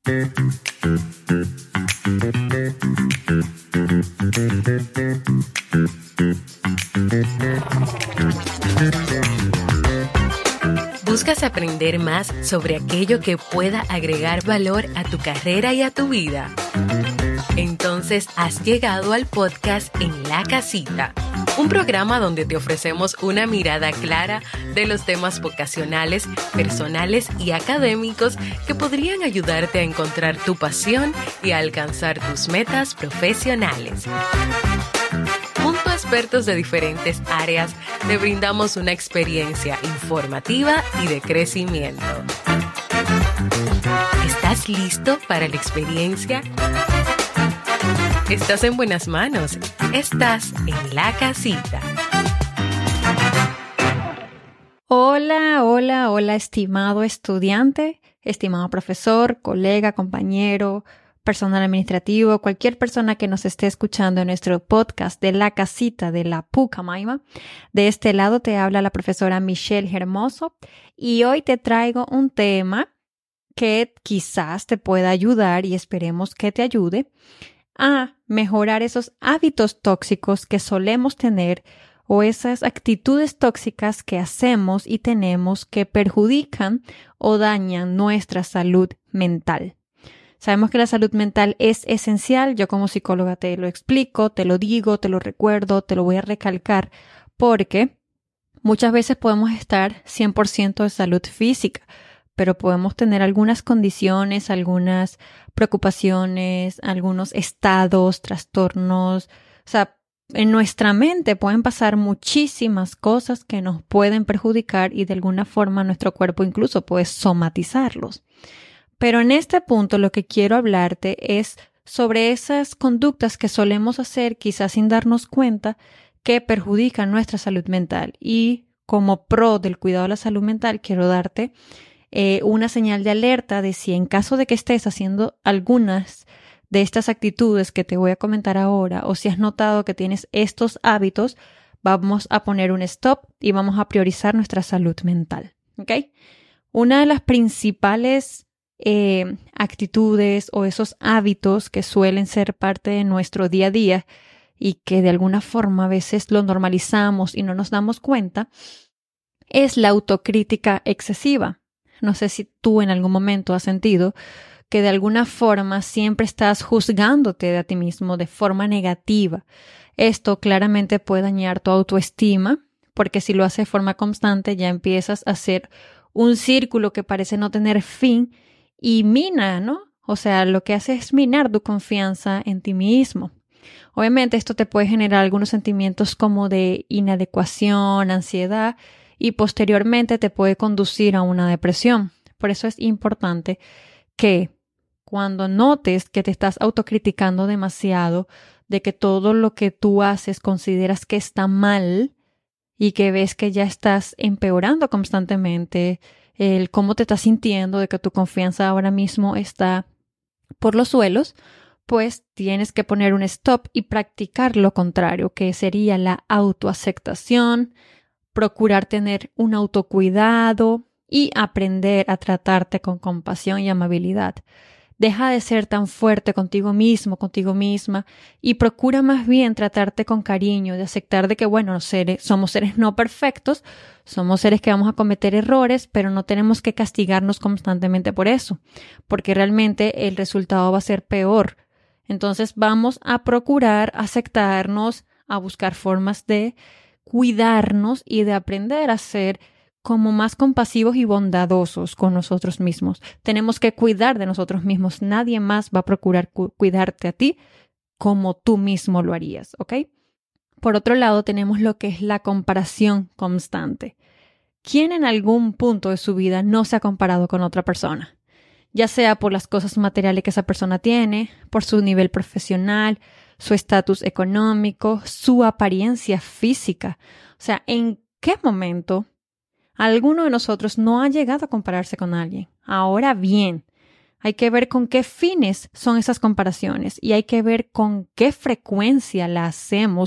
¿Buscas aprender más sobre aquello que pueda agregar valor a tu carrera y a tu vida? Entonces has llegado al podcast En la Casita, un programa donde te ofrecemos una mirada clara de los temas vocacionales, personales y académicos que podrían ayudarte a encontrar tu pasión y a alcanzar tus metas profesionales. Junto a expertos de diferentes áreas, te brindamos una experiencia informativa y de crecimiento. ¿Estás listo para la experiencia? Estás en buenas manos. Estás en la casita. Hola, estimado estudiante, estimado profesor, colega, compañero, personal administrativo, cualquier persona que nos esté escuchando en nuestro podcast de La Casita de la Pucamaima. De este lado te habla la profesora Michelle Hermoso y hoy te traigo un tema que quizás te pueda ayudar y esperemos que te ayude a mejorar esos hábitos tóxicos que solemos tener o esas actitudes tóxicas que hacemos y tenemos que perjudican o dañan nuestra salud mental. Sabemos que la salud mental es esencial. Yo como psicóloga te lo explico, te lo digo, te lo recuerdo, te lo voy a recalcar porque muchas veces podemos estar 100% de salud física, pero podemos tener algunas condiciones, algunas preocupaciones, algunos estados, trastornos. O sea, en nuestra mente pueden pasar muchísimas cosas que nos pueden perjudicar y de alguna forma nuestro cuerpo incluso puede somatizarlos. Pero en este punto lo que quiero hablarte es sobre esas conductas que solemos hacer quizás sin darnos cuenta que perjudican nuestra salud mental. Y como pro del cuidado de la salud mental quiero darte una señal de alerta de si en caso de que estés haciendo algunas de estas actitudes que te voy a comentar ahora o si has notado que tienes estos hábitos, vamos a poner un stop y vamos a priorizar nuestra salud mental. ¿Ok? Una de las principales actitudes o esos hábitos que suelen ser parte de nuestro día a día y que de alguna forma a veces lo normalizamos y no nos damos cuenta es la autocrítica excesiva. No sé si tú en algún momento has sentido que de alguna forma siempre estás juzgándote a ti mismo de forma negativa. Esto claramente puede dañar tu autoestima porque si lo haces de forma constante ya empiezas a hacer un círculo que parece no tener fin y mina, ¿no? O sea, lo que hace es minar tu confianza en ti mismo. Obviamente esto te puede generar algunos sentimientos como de inadecuación, ansiedad y posteriormente te puede conducir a una depresión. Por eso es importante que cuando notes que te estás autocriticando demasiado, de que todo lo que tú haces consideras que está mal y que ves que ya estás empeorando constantemente, el cómo te estás sintiendo, de que tu confianza ahora mismo está por los suelos, pues tienes que poner un stop y practicar lo contrario, que sería la autoaceptación, procurar tener un autocuidado y aprender a tratarte con compasión y amabilidad. Deja de ser tan fuerte contigo mismo, contigo misma y procura más bien tratarte con cariño, de aceptar de que, bueno, somos seres no perfectos, somos seres que vamos a cometer errores, pero no tenemos que castigarnos constantemente por eso, porque realmente el resultado va a ser peor. Entonces vamos a procurar aceptarnos, a buscar formas de cuidarnos y de aprender a ser como más compasivos y bondadosos con nosotros mismos. Tenemos que cuidar de nosotros mismos. Nadie más va a procurar cuidarte a ti como tú mismo lo harías, ¿ok? Por otro lado, tenemos lo que es la comparación constante. ¿Quién en algún punto de su vida no se ha comparado con otra persona? Ya sea por las cosas materiales que esa persona tiene, por su nivel profesional, su estatus económico, su apariencia física. O sea, ¿en qué momento alguno de nosotros no ha llegado a compararse con alguien? Ahora bien, hay que ver con qué fines son esas comparaciones y hay que ver con qué frecuencia la hacemos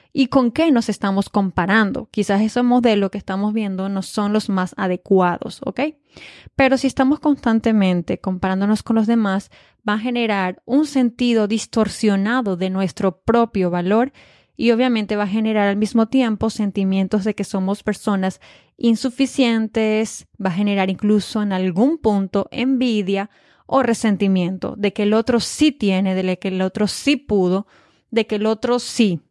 y con qué nos estamos comparando. Quizás esos modelos que estamos viendo no son los más adecuados, ¿ok? Pero si estamos constantemente comparándonos con los demás, va a generar un sentido distorsionado de nuestro propio valor y obviamente va a generar al mismo tiempo sentimientos de que somos personas insuficientes, va a generar incluso en algún punto envidia o resentimiento de que el otro sí tiene, de que el otro sí pudo, de que el otro sí.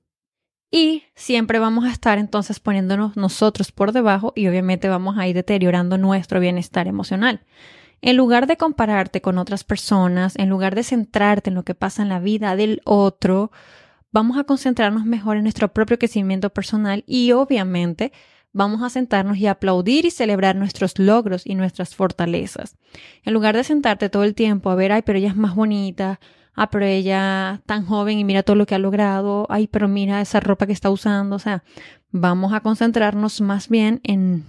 Y siempre vamos a estar entonces poniéndonos nosotros por debajo y obviamente vamos a ir deteriorando nuestro bienestar emocional. En lugar de compararte con otras personas, en lugar de centrarte en lo que pasa en la vida del otro, vamos a concentrarnos mejor en nuestro propio crecimiento personal y obviamente vamos a sentarnos y aplaudir y celebrar nuestros logros y nuestras fortalezas. En lugar de sentarte todo el tiempo a ver, ay, pero ella es más bonita, pero ella tan joven y mira todo lo que ha logrado, ay, pero mira esa ropa que está usando. O sea, vamos a concentrarnos más bien en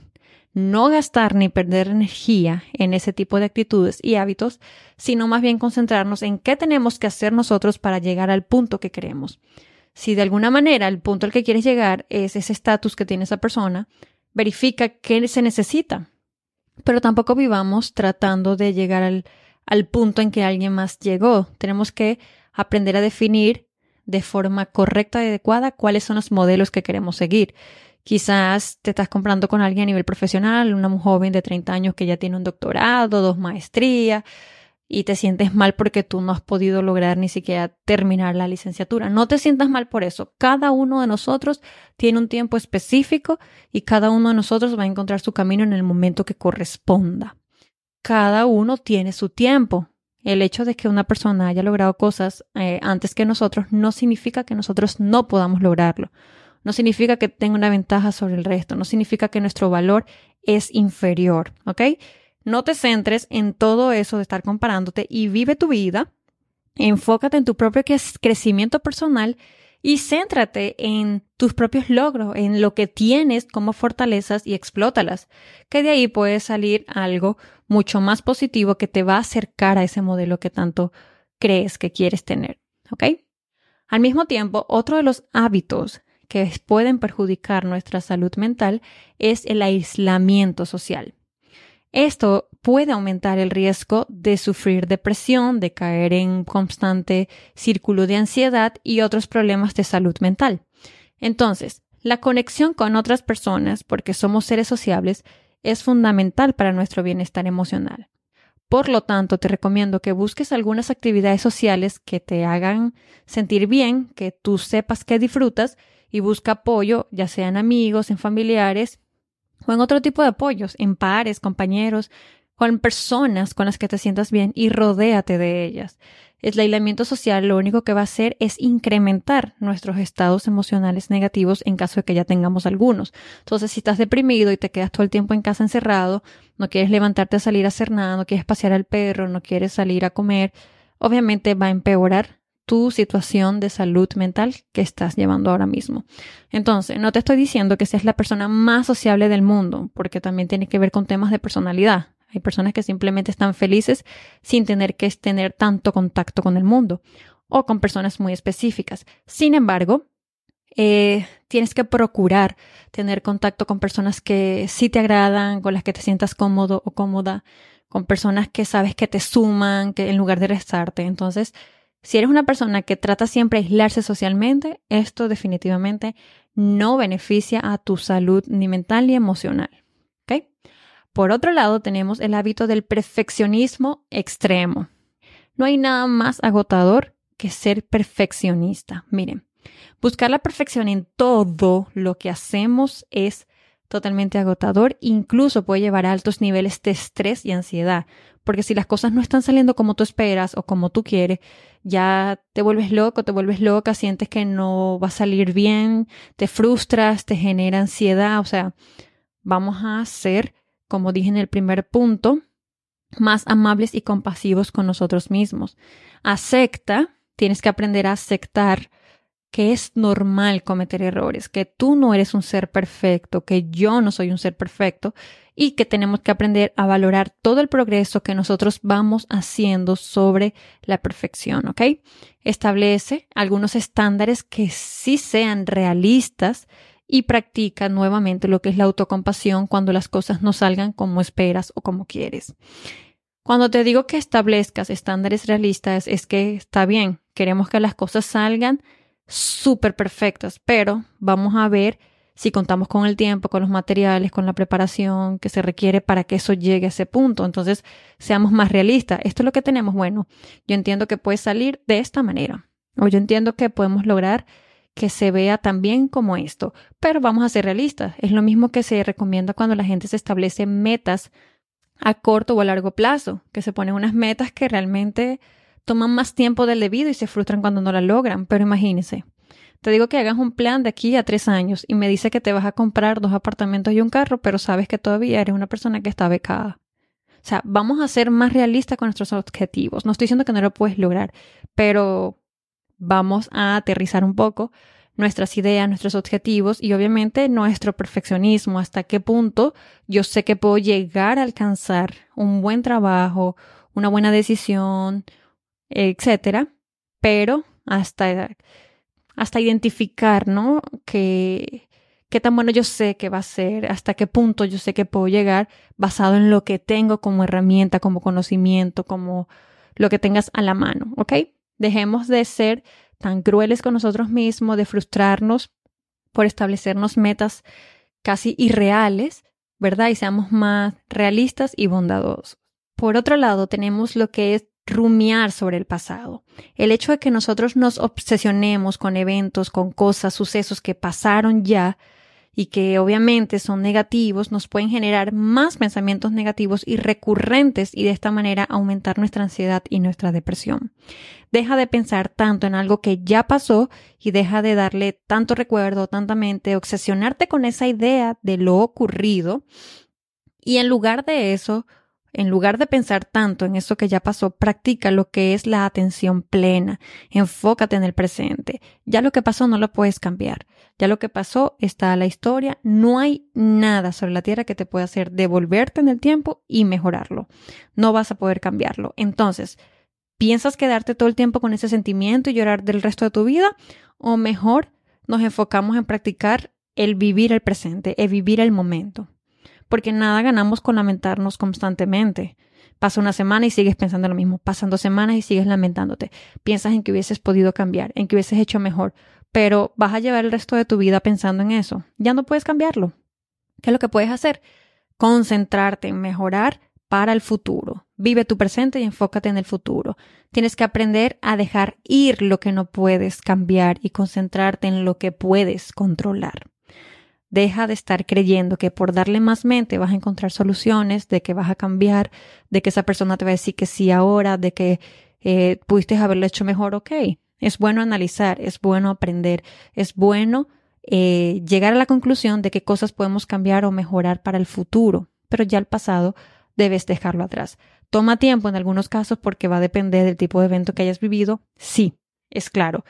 no gastar ni perder energía en ese tipo de actitudes y hábitos, sino más bien concentrarnos en qué tenemos que hacer nosotros para llegar al punto que queremos. Si de alguna manera el punto al que quieres llegar es ese estatus que tiene esa persona, verifica qué se necesita. Pero tampoco vivamos tratando de llegar al punto en que alguien más llegó. Tenemos que aprender a definir de forma correcta y adecuada cuáles son los modelos que queremos seguir. Quizás te estás comparando con alguien a nivel profesional, una joven de 30 años que ya tiene un doctorado, 2 maestrías, y te sientes mal porque tú no has podido lograr ni siquiera terminar la licenciatura. No te sientas mal por eso. Cada uno de nosotros tiene un tiempo específico y cada uno de nosotros va a encontrar su camino en el momento que corresponda. Cada uno tiene su tiempo. El hecho de que una persona haya logrado cosas antes que nosotros no significa que nosotros no podamos lograrlo. No significa que tenga una ventaja sobre el resto. No significa que nuestro valor es inferior, ¿ok? No te centres en todo eso de estar comparándote y vive tu vida. Enfócate en tu propio crecimiento personal y céntrate en tus propios logros, en lo que tienes como fortalezas y explótalas. Que de ahí puede salir algo mucho más positivo que te va a acercar a ese modelo que tanto crees que quieres tener, ¿ok? Al mismo tiempo, otro de los hábitos que pueden perjudicar nuestra salud mental es el aislamiento social. Esto puede aumentar el riesgo de sufrir depresión, de caer en un constante círculo de ansiedad y otros problemas de salud mental. Entonces, la conexión con otras personas, porque somos seres sociables, es fundamental para nuestro bienestar emocional. Por lo tanto, te recomiendo que busques algunas actividades sociales que te hagan sentir bien, que tú sepas que disfrutas y busca apoyo, ya sean amigos, en familiares o en otro tipo de apoyos, en pares, compañeros, con personas con las que te sientas bien y rodéate de ellas. El aislamiento social lo único que va a hacer es incrementar nuestros estados emocionales negativos en caso de que ya tengamos algunos. Entonces, si estás deprimido y te quedas todo el tiempo en casa encerrado, no quieres levantarte a salir a hacer nada, no quieres pasear al perro, no quieres salir a comer, obviamente va a empeorar tu situación de salud mental que estás llevando ahora mismo. Entonces, no te estoy diciendo que seas la persona más sociable del mundo, porque también tiene que ver con temas de personalidad. Hay personas que simplemente están felices sin tener que tener tanto contacto con el mundo o con personas muy específicas. Sin embargo, tienes que procurar tener contacto con personas que sí te agradan, con las que te sientas cómodo o cómoda, con personas que sabes que te suman, que en lugar de restarte. Entonces, si eres una persona que trata siempre de aislarse socialmente, esto definitivamente no beneficia a tu salud ni mental ni emocional. ¿Ok? Por otro lado, tenemos el hábito del perfeccionismo extremo. No hay nada más agotador que ser perfeccionista. Miren, buscar la perfección en todo lo que hacemos es totalmente agotador, incluso puede llevar a altos niveles de estrés y ansiedad, porque si las cosas no están saliendo como tú esperas o como tú quieres, ya te vuelves loco, te vuelves loca, sientes que no va a salir bien, te frustras, te genera ansiedad. O sea, vamos a ser, como dije en el primer punto, más amables y compasivos con nosotros mismos. Tienes que aprender a aceptar que es normal cometer errores, que tú no eres un ser perfecto, que yo no soy un ser perfecto y que tenemos que aprender a valorar todo el progreso que nosotros vamos haciendo sobre la perfección, ¿ok? Establece algunos estándares que sí sean realistas y practica nuevamente lo que es la autocompasión cuando las cosas no salgan como esperas o como quieres. Cuando te digo que establezcas estándares realistas es que está bien, queremos que las cosas salgan súper perfectas, pero vamos a ver si contamos con el tiempo, con los materiales, con la preparación que se requiere para que eso llegue a ese punto. Entonces, seamos más realistas. Esto es lo que tenemos. Bueno, yo entiendo que puede salir de esta manera, o yo entiendo que podemos lograr que se vea tan bien como esto, pero vamos a ser realistas. Es lo mismo que se recomienda cuando la gente se establece metas a corto o a largo plazo, que se ponen unas metas que realmente toman más tiempo del debido y se frustran cuando no la logran. Pero imagínense, te digo que hagas un plan de aquí a 3 años y me dice que te vas a comprar 2 apartamentos y un carro, pero sabes que todavía eres una persona que está becada. O sea, vamos a ser más realistas con nuestros objetivos. No estoy diciendo que no lo puedes lograr, pero vamos a aterrizar un poco nuestras ideas, nuestros objetivos y obviamente nuestro perfeccionismo. Hasta qué punto yo sé que puedo llegar a alcanzar un buen trabajo, una buena decisión, etcétera, pero hasta identificar, ¿no? Qué tan bueno yo sé que va a ser, hasta qué punto yo sé que puedo llegar basado en lo que tengo como herramienta, como conocimiento, como lo que tengas a la mano, ¿ok? Dejemos de ser tan crueles con nosotros mismos, de frustrarnos por establecernos metas casi irreales, ¿verdad? Y seamos más realistas y bondadosos. Por otro lado, tenemos lo que es rumiar sobre el pasado. El hecho de que nosotros nos obsesionemos con eventos, con cosas, sucesos que pasaron ya y que obviamente son negativos, nos pueden generar más pensamientos negativos y recurrentes y de esta manera aumentar nuestra ansiedad y nuestra depresión. Deja de pensar tanto en algo que ya pasó y deja de darle tanto recuerdo, tanta mente, obsesionarte con esa idea de lo ocurrido y en lugar de eso, en lugar de pensar tanto en eso que ya pasó, practica lo que es la atención plena. Enfócate en el presente. Ya lo que pasó no lo puedes cambiar. Ya lo que pasó está a la historia. No hay nada sobre la tierra que te pueda hacer devolverte en el tiempo y mejorarlo. No vas a poder cambiarlo. Entonces, ¿piensas quedarte todo el tiempo con ese sentimiento y llorar del resto de tu vida? O mejor, nos enfocamos en practicar el vivir el presente, el vivir el momento. Porque nada ganamos con lamentarnos constantemente. Pasa una semana y sigues pensando lo mismo. Pasan 2 semanas y sigues lamentándote. Piensas en que hubieses podido cambiar, en que hubieses hecho mejor, pero vas a llevar el resto de tu vida pensando en eso. Ya no puedes cambiarlo. ¿Qué es lo que puedes hacer? Concentrarte en mejorar para el futuro. Vive tu presente y enfócate en el futuro. Tienes que aprender a dejar ir lo que no puedes cambiar y concentrarte en lo que puedes controlar. Deja de estar creyendo que por darle más mente vas a encontrar soluciones, de que vas a cambiar, de que esa persona te va a decir que sí ahora, de que pudiste haberlo hecho mejor. Ok, es bueno analizar, es bueno aprender, es bueno llegar a la conclusión de qué cosas podemos cambiar o mejorar para el futuro, pero ya el pasado debes dejarlo atrás. Toma tiempo en algunos casos porque va a depender del tipo de evento que hayas vivido. Sí, es claro.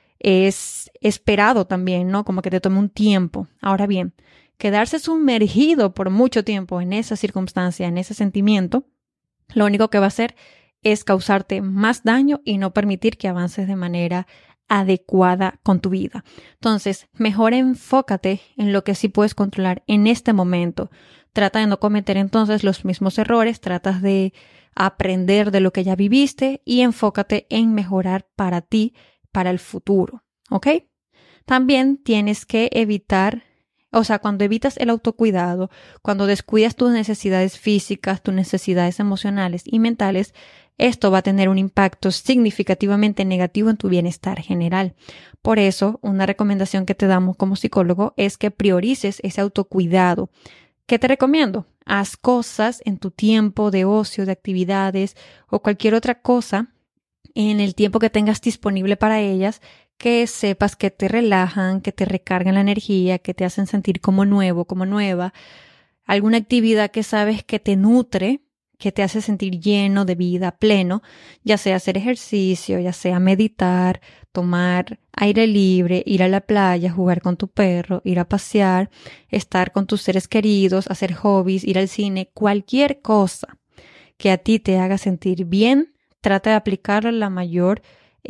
Es esperado también, ¿no? Como que te tome un tiempo. Ahora bien, quedarse sumergido por mucho tiempo en esa circunstancia, en ese sentimiento, lo único que va a hacer es causarte más daño y no permitir que avances de manera adecuada con tu vida. Entonces, mejor enfócate en lo que sí puedes controlar en este momento. Trata de no cometer entonces los mismos errores, tratas de aprender de lo que ya viviste y enfócate en mejorar para ti, para el futuro, ¿ok? También tienes que evitar, cuando evitas el autocuidado, cuando descuidas tus necesidades físicas, tus necesidades emocionales y mentales, esto va a tener un impacto significativamente negativo en tu bienestar general. Por eso, una recomendación que te damos como psicólogo es que priorices ese autocuidado. ¿Qué te recomiendo? Haz cosas en tu tiempo de ocio, de actividades o cualquier otra cosa en el tiempo que tengas disponible para ellas, que sepas que te relajan, que te recargan la energía, que te hacen sentir como nuevo, como nueva. Alguna actividad que sabes que te nutre, que te hace sentir lleno de vida, pleno, ya sea hacer ejercicio, ya sea meditar, tomar aire libre, ir a la playa, jugar con tu perro, ir a pasear, estar con tus seres queridos, hacer hobbies, ir al cine, cualquier cosa que a ti te haga sentir bien, trata de aplicarlo la mayor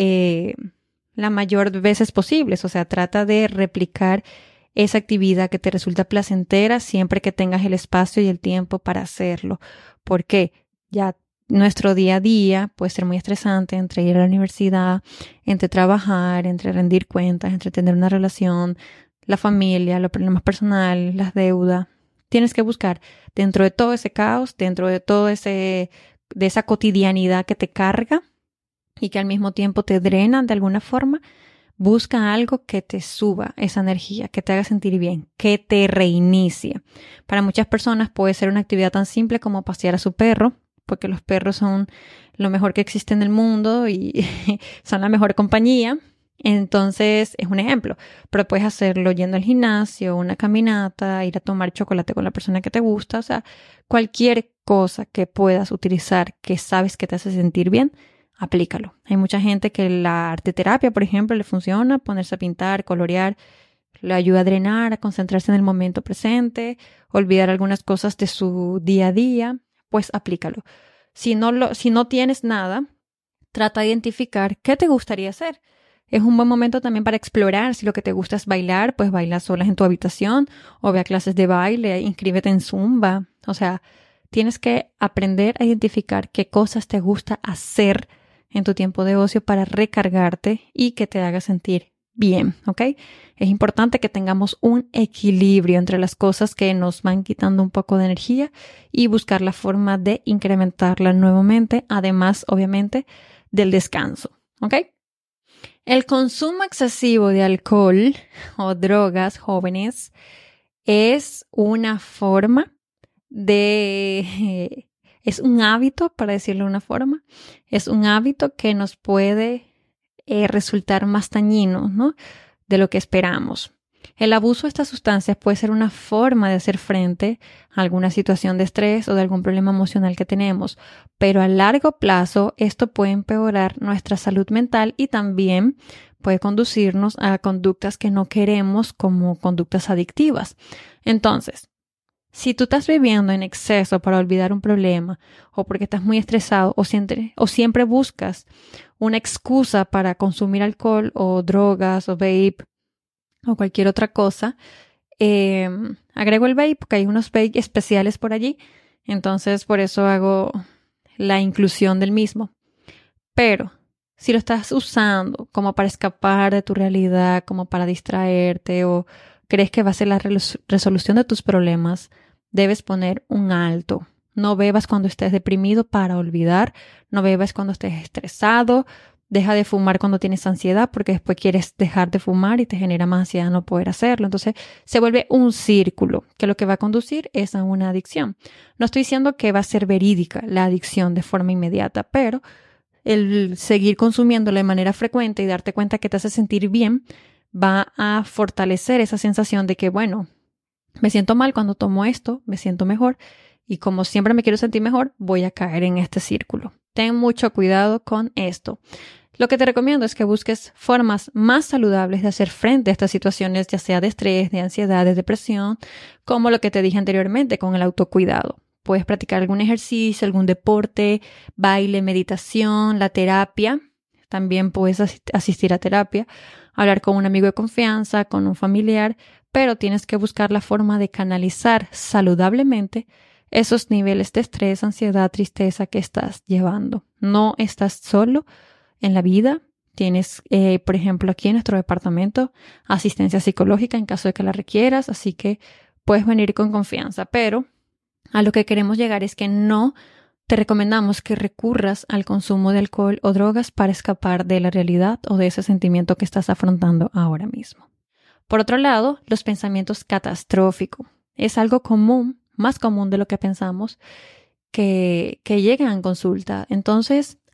veces posibles. O sea, trata de replicar esa actividad que te resulta placentera siempre que tengas el espacio y el tiempo para hacerlo. Porque ya nuestro día a día puede ser muy estresante entre ir a la universidad, entre trabajar, entre rendir cuentas, entre tener una relación, la familia, los problemas personales, las deudas. Tienes que buscar dentro de todo ese caos, dentro de de esa cotidianidad que te carga y que al mismo tiempo te drena de alguna forma, busca algo que te suba esa energía, que te haga sentir bien, que te reinicie. Para muchas personas puede ser una actividad tan simple como pasear a su perro, porque los perros son lo mejor que existe en el mundo y son la mejor compañía. Entonces, es un ejemplo, pero puedes hacerlo yendo al gimnasio, una caminata, ir a tomar chocolate con la persona que te gusta, o sea, cualquier cosa que puedas utilizar que sabes que te hace sentir bien, aplícalo. Hay mucha gente que la arteterapia, por ejemplo, le funciona, ponerse a pintar, colorear, le ayuda a drenar, a concentrarse en el momento presente, olvidar algunas cosas de su día a día, pues aplícalo. Si no tienes nada, trata de identificar qué te gustaría hacer. Es un buen momento también para explorar. Si lo que te gusta es bailar, pues baila solas en tu habitación o ve a clases de baile, inscríbete en Zumba. O sea, tienes que aprender a identificar qué cosas te gusta hacer en tu tiempo de ocio para recargarte y que te haga sentir bien, ¿ok? Es importante que tengamos un equilibrio entre las cosas que nos van quitando un poco de energía y buscar la forma de incrementarla nuevamente, además, obviamente, del descanso, ¿ok? El consumo excesivo de alcohol o drogas, jóvenes, es una forma es un hábito, para decirlo de una forma, es un hábito que nos puede resultar más dañino, ¿no?, de lo que esperamos. El abuso de estas sustancias puede ser una forma de hacer frente a alguna situación de estrés o de algún problema emocional que tenemos, pero a largo plazo esto puede empeorar nuestra salud mental y también puede conducirnos a conductas que no queremos, como conductas adictivas. Entonces, si tú estás bebiendo en exceso para olvidar un problema o porque estás muy estresado o siempre buscas una excusa para consumir alcohol o drogas o vape o cualquier otra cosa, agrego el vape porque hay unos vape especiales por allí, entonces por eso hago la inclusión del mismo. Pero si lo estás usando como para escapar de tu realidad, como para distraerte o crees que va a ser la resolución de tus problemas, debes poner un alto. No bebas cuando estés deprimido para olvidar, no bebas cuando estés estresado, deja de fumar cuando tienes ansiedad porque después quieres dejar de fumar y te genera más ansiedad no poder hacerlo. Entonces se vuelve un círculo que lo que va a conducir es a una adicción. No estoy diciendo que va a ser verídica la adicción de forma inmediata, pero el seguir consumiéndolo de manera frecuente y darte cuenta que te hace sentir bien va a fortalecer esa sensación de que, bueno, me siento mal cuando tomo esto, me siento mejor y como siempre me quiero sentir mejor, voy a caer en este círculo. Ten mucho cuidado con esto. Lo que te recomiendo es que busques formas más saludables de hacer frente a estas situaciones, ya sea de estrés, de ansiedad, de depresión, como lo que te dije anteriormente con el autocuidado. Puedes practicar algún ejercicio, algún deporte, baile, meditación, la terapia. También puedes asistir a terapia, hablar con un amigo de confianza, con un familiar, pero tienes que buscar la forma de canalizar saludablemente esos niveles de estrés, ansiedad, tristeza que estás llevando. No estás solo en la vida. Tienes, por ejemplo, aquí en nuestro departamento, asistencia psicológica en caso de que la requieras, así que puedes venir con confianza, pero a lo que queremos llegar es que no te recomendamos que recurras al consumo de alcohol o drogas para escapar de la realidad o de ese sentimiento que estás afrontando ahora mismo. Por otro lado, los pensamientos catastróficos es algo común, más común de lo que pensamos, que llegan en consulta. Entonces,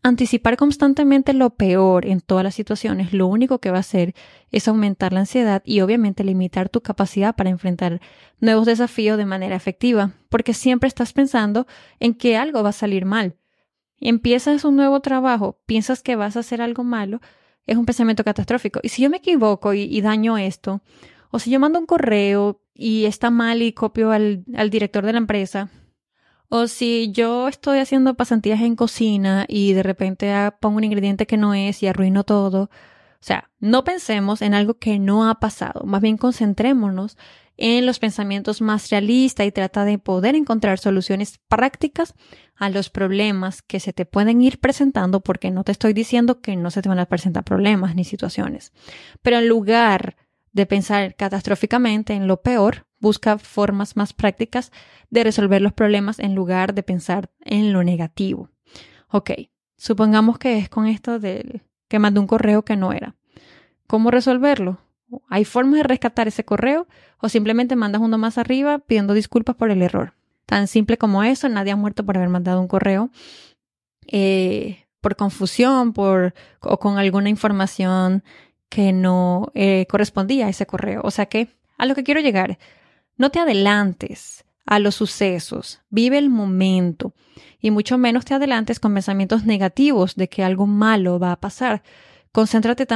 anticipar constantemente lo peor en todas las situaciones, lo único que va a hacer es aumentar la ansiedad y obviamente limitar tu capacidad para enfrentar nuevos desafíos de manera efectiva, porque siempre estás pensando en que algo va a salir mal. Empiezas un nuevo trabajo, piensas que vas a hacer algo malo, es un pensamiento catastrófico. Y si yo me equivoco y daño esto, o si yo mando un correo y está mal y copio al director de la empresa, o si yo estoy haciendo pasantías en cocina y de repente pongo un ingrediente que no es y arruino todo. O sea, no pensemos en algo que no ha pasado. Más bien concentrémonos en los pensamientos más realistas y trata de poder encontrar soluciones prácticas a los problemas que se te pueden ir presentando, porque no te estoy diciendo que no se te van a presentar problemas ni situaciones. Pero en lugar de pensar catastróficamente en lo peor, busca formas más prácticas de resolver los problemas en lugar de pensar en lo negativo. Ok, supongamos que es con esto de que mandé un correo que no era. ¿Cómo resolverlo? ¿Hay formas de rescatar ese correo o simplemente mandas uno más arriba pidiendo disculpas por el error? Tan simple como eso, nadie ha muerto por haber mandado un correo por confusión o con alguna información que no correspondía a ese correo. O sea que a lo que quiero llegar, no te adelantes a los sucesos, vive el momento y mucho menos te adelantes con pensamientos negativos de que algo malo va a pasar. Concéntrate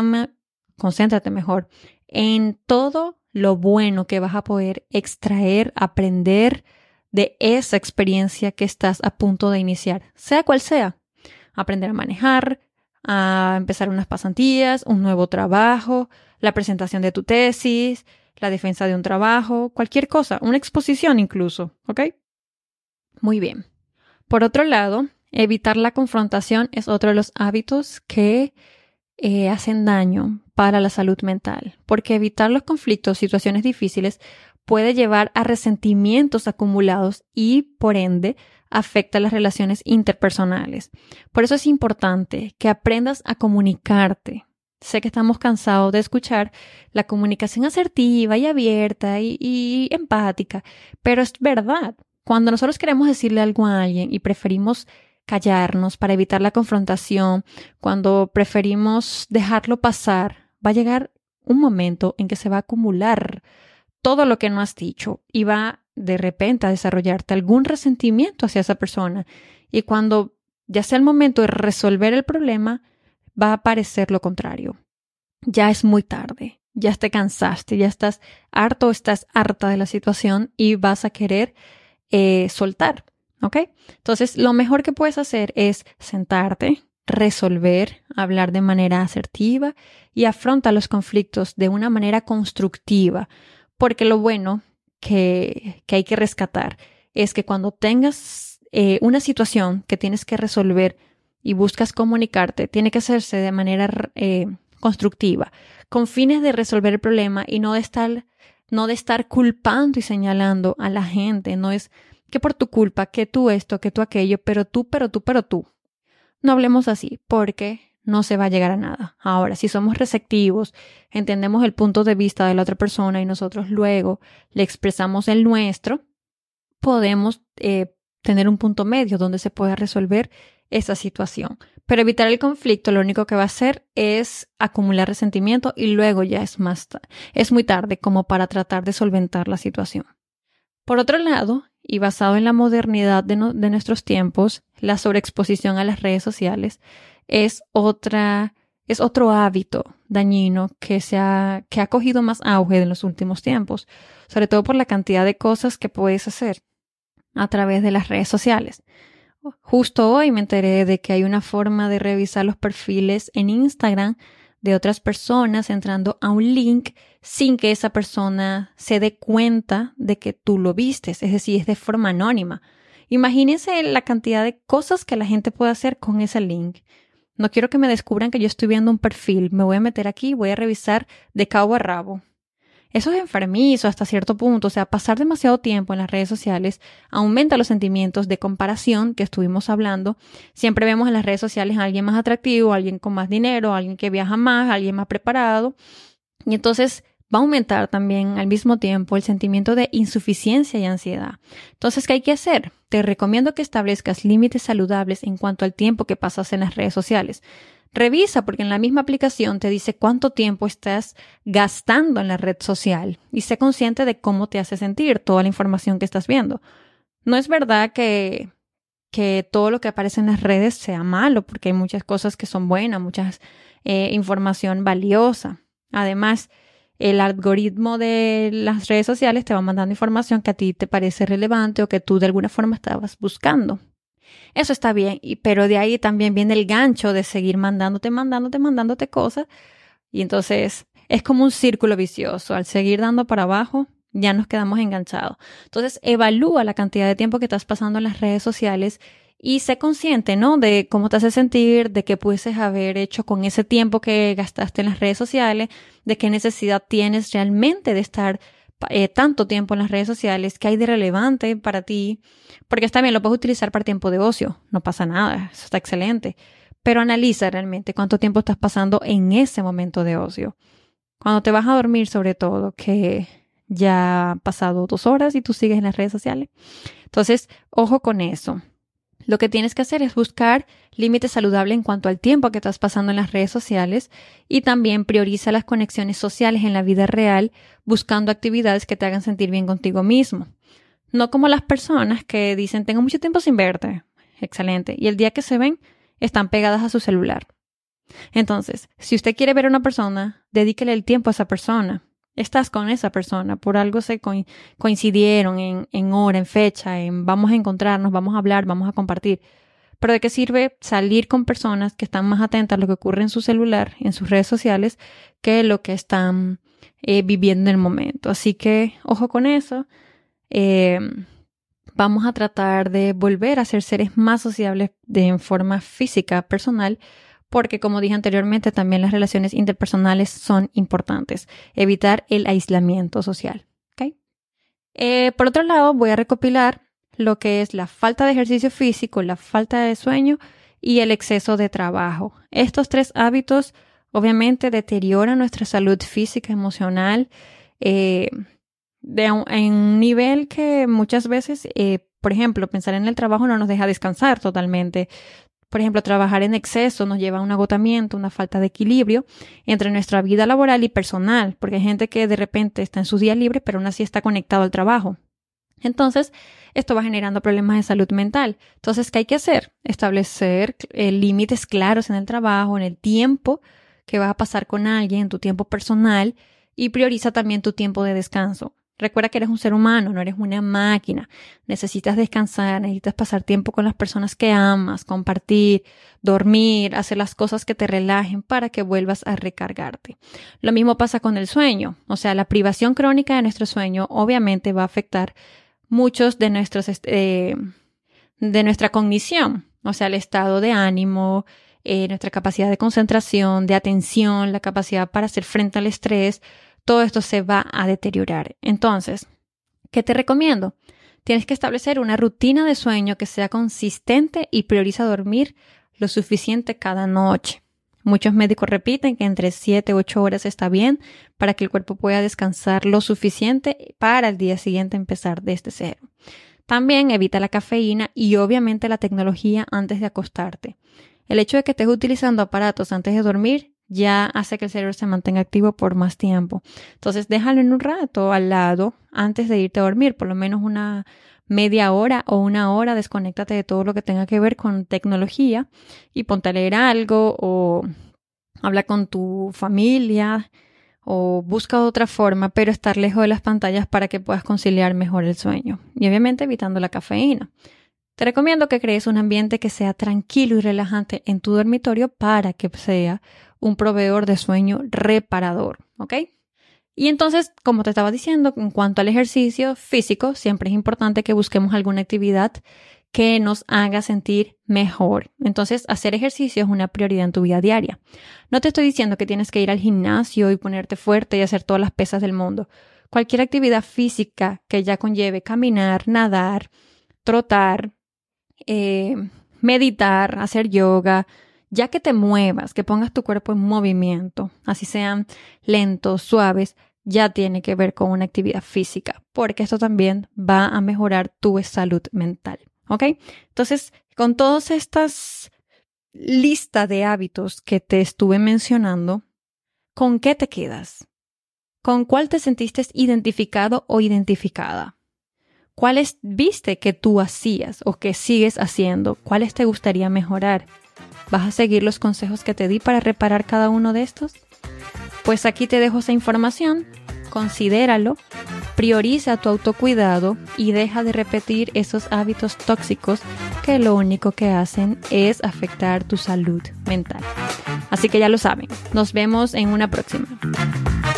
mejor en todo lo bueno que vas a poder extraer, aprender de esa experiencia que estás a punto de iniciar, sea cual sea. Aprender a manejar, a empezar unas pasantías, un nuevo trabajo, la presentación de tu tesis, la defensa de un trabajo, cualquier cosa, una exposición incluso, ¿ok? Muy bien. Por otro lado, evitar la confrontación es otro de los hábitos que hacen daño para la salud mental, porque evitar los conflictos, situaciones difíciles, puede llevar a resentimientos acumulados y, por ende, afecta las relaciones interpersonales. Por eso es importante que aprendas a comunicarte. Sé que estamos cansados de escuchar la comunicación asertiva y abierta y empática, pero es verdad. Cuando nosotros queremos decirle algo a alguien y preferimos callarnos para evitar la confrontación, cuando preferimos dejarlo pasar, va a llegar un momento en que se va a acumular todo lo que no has dicho y va de repente a desarrollarte algún resentimiento hacia esa persona. Y cuando ya sea el momento de resolver el problema, va a aparecer lo contrario. Ya es muy tarde, ya te cansaste, ya estás harto o estás harta de la situación y vas a querer soltar, ¿ok? Entonces, lo mejor que puedes hacer es sentarte, resolver, hablar de manera asertiva y afronta los conflictos de una manera constructiva, porque lo bueno que hay que rescatar es que cuando tengas una situación que tienes que resolver y buscas comunicarte, tiene que hacerse de manera constructiva, con fines de resolver el problema y no de estar culpando y señalando a la gente. No es que por tu culpa, que tú esto, que tú aquello, pero tú. No hablemos así, porque no se va a llegar a nada. Ahora, si somos receptivos, entendemos el punto de vista de la otra persona y nosotros luego le expresamos el nuestro, podemos tener un punto medio donde se pueda resolver esa situación. Pero evitar el conflicto lo único que va a hacer es acumular resentimiento y luego ya es muy tarde como para tratar de solventar la situación. Por otro lado, y basado en la modernidad de nuestros tiempos, la sobreexposición a las redes sociales es otro hábito dañino que ha cogido más auge en los últimos tiempos, sobre todo por la cantidad de cosas que puedes hacer a través de las redes sociales. Justo hoy me enteré de que hay una forma de revisar los perfiles en Instagram de otras personas entrando a un link sin que esa persona se dé cuenta de que tú lo vistes, es decir, es de forma anónima. Imagínense la cantidad de cosas que la gente puede hacer con ese link. No quiero que me descubran que yo estoy viendo un perfil, me voy a meter aquí y voy a revisar de cabo a rabo. Eso es enfermizo hasta cierto punto, o sea, pasar demasiado tiempo en las redes sociales aumenta los sentimientos de comparación que estuvimos hablando. Siempre vemos en las redes sociales a alguien más atractivo, a alguien con más dinero, a alguien que viaja más, a alguien más preparado. Y entonces va a aumentar también al mismo tiempo el sentimiento de insuficiencia y ansiedad. Entonces, ¿qué hay que hacer? Te recomiendo que establezcas límites saludables en cuanto al tiempo que pasas en las redes sociales. Revisa, porque en la misma aplicación te dice cuánto tiempo estás gastando en la red social y sé consciente de cómo te hace sentir toda la información que estás viendo. No es verdad que todo lo que aparece en las redes sea malo, porque hay muchas cosas que son buenas, muchas información valiosa. Además, el algoritmo de las redes sociales te va mandando información que a ti te parece relevante o que tú de alguna forma estabas buscando. Eso está bien, pero de ahí también viene el gancho de seguir mandándote cosas. Y entonces es como un círculo vicioso. Al seguir dando para abajo, ya nos quedamos enganchados. Entonces, evalúa la cantidad de tiempo que estás pasando en las redes sociales y sé consciente, ¿no? De cómo te hace sentir, de qué pudieses haber hecho con ese tiempo que gastaste en las redes sociales, de qué necesidad tienes realmente de estar tanto tiempo en las redes sociales, qué hay de relevante para ti, porque está bien, lo puedes utilizar para tiempo de ocio, no pasa nada, eso está excelente, pero analiza realmente cuánto tiempo estás pasando en ese momento de ocio. Cuando te vas a dormir, sobre todo, que ya han pasado 2 horas y tú sigues en las redes sociales. Entonces, ojo con eso. Lo que tienes que hacer es buscar límites saludables en cuanto al tiempo que estás pasando en las redes sociales y también prioriza las conexiones sociales en la vida real, buscando actividades que te hagan sentir bien contigo mismo. No como las personas que dicen, tengo mucho tiempo sin verte. Excelente. Y el día que se ven, están pegadas a su celular. Entonces, si usted quiere ver a una persona, dedíquele el tiempo a esa persona. Estás con esa persona, por algo se coincidieron en hora, en fecha, en vamos a encontrarnos, vamos a hablar, vamos a compartir. Pero ¿de qué sirve salir con personas que están más atentas a lo que ocurre en su celular, en sus redes sociales, que lo que están viviendo en el momento? Así que, ojo con eso. Vamos a tratar de volver a ser seres más sociables en forma física, personal, porque como dije anteriormente, también las relaciones interpersonales son importantes. Evitar el aislamiento social. ¿Okay? Por otro lado, voy a recopilar lo que es la falta de ejercicio físico, la falta de sueño y el exceso de trabajo. Estos 3 hábitos obviamente deterioran nuestra salud física, emocional, en un nivel que muchas veces, por ejemplo, pensar en el trabajo no nos deja descansar totalmente. Por ejemplo, trabajar en exceso nos lleva a un agotamiento, una falta de equilibrio entre nuestra vida laboral y personal, porque hay gente que de repente está en sus días libres, pero aún así está conectado al trabajo. Entonces, esto va generando problemas de salud mental. Entonces, ¿qué hay que hacer? Establecer límites claros en el trabajo, en el tiempo que vas a pasar con alguien, en tu tiempo personal, y prioriza también tu tiempo de descanso. Recuerda que eres un ser humano, no eres una máquina. Necesitas descansar, necesitas pasar tiempo con las personas que amas, compartir, dormir, hacer las cosas que te relajen para que vuelvas a recargarte. Lo mismo pasa con el sueño. O sea, la privación crónica de nuestro sueño obviamente va a afectar muchos de nuestra cognición. O sea, el estado de ánimo, nuestra capacidad de concentración, de atención, la capacidad para hacer frente al estrés. Todo esto se va a deteriorar. Entonces, ¿qué te recomiendo? Tienes que establecer una rutina de sueño que sea consistente y prioriza dormir lo suficiente cada noche. Muchos médicos repiten que entre 7 y 8 horas está bien para que el cuerpo pueda descansar lo suficiente para el día siguiente empezar desde cero. También evita la cafeína y obviamente la tecnología antes de acostarte. El hecho de que estés utilizando aparatos antes de dormir ya hace que el cerebro se mantenga activo por más tiempo. Entonces, déjalo en un rato al lado antes de irte a dormir, por lo menos una media hora o 1 hora, desconéctate de todo lo que tenga que ver con tecnología y ponte a leer algo o habla con tu familia o busca otra forma, pero estar lejos de las pantallas para que puedas conciliar mejor el sueño y obviamente evitando la cafeína. Te recomiendo que crees un ambiente que sea tranquilo y relajante en tu dormitorio para que sea un proveedor de sueño reparador, ¿ok? Y entonces, como te estaba diciendo, en cuanto al ejercicio físico, siempre es importante que busquemos alguna actividad que nos haga sentir mejor. Entonces, hacer ejercicio es una prioridad en tu vida diaria. No te estoy diciendo que tienes que ir al gimnasio y ponerte fuerte y hacer todas las pesas del mundo. Cualquier actividad física que ya conlleve caminar, nadar, trotar, meditar, hacer yoga, ya que te muevas, que pongas tu cuerpo en movimiento, así sean lentos, suaves, ya tiene que ver con una actividad física, porque esto también va a mejorar tu salud mental, ¿ok? Entonces, con todas estas listas de hábitos que te estuve mencionando, ¿con qué te quedas? ¿Con cuál te sentiste identificado o identificada? ¿Cuáles viste que tú hacías o que sigues haciendo? ¿Cuáles te gustaría mejorar? ¿Vas a seguir los consejos que te di para reparar cada uno de estos? Pues aquí te dejo esa información, considéralo, prioriza tu autocuidado y deja de repetir esos hábitos tóxicos que lo único que hacen es afectar tu salud mental. Así que ya lo saben, nos vemos en una próxima.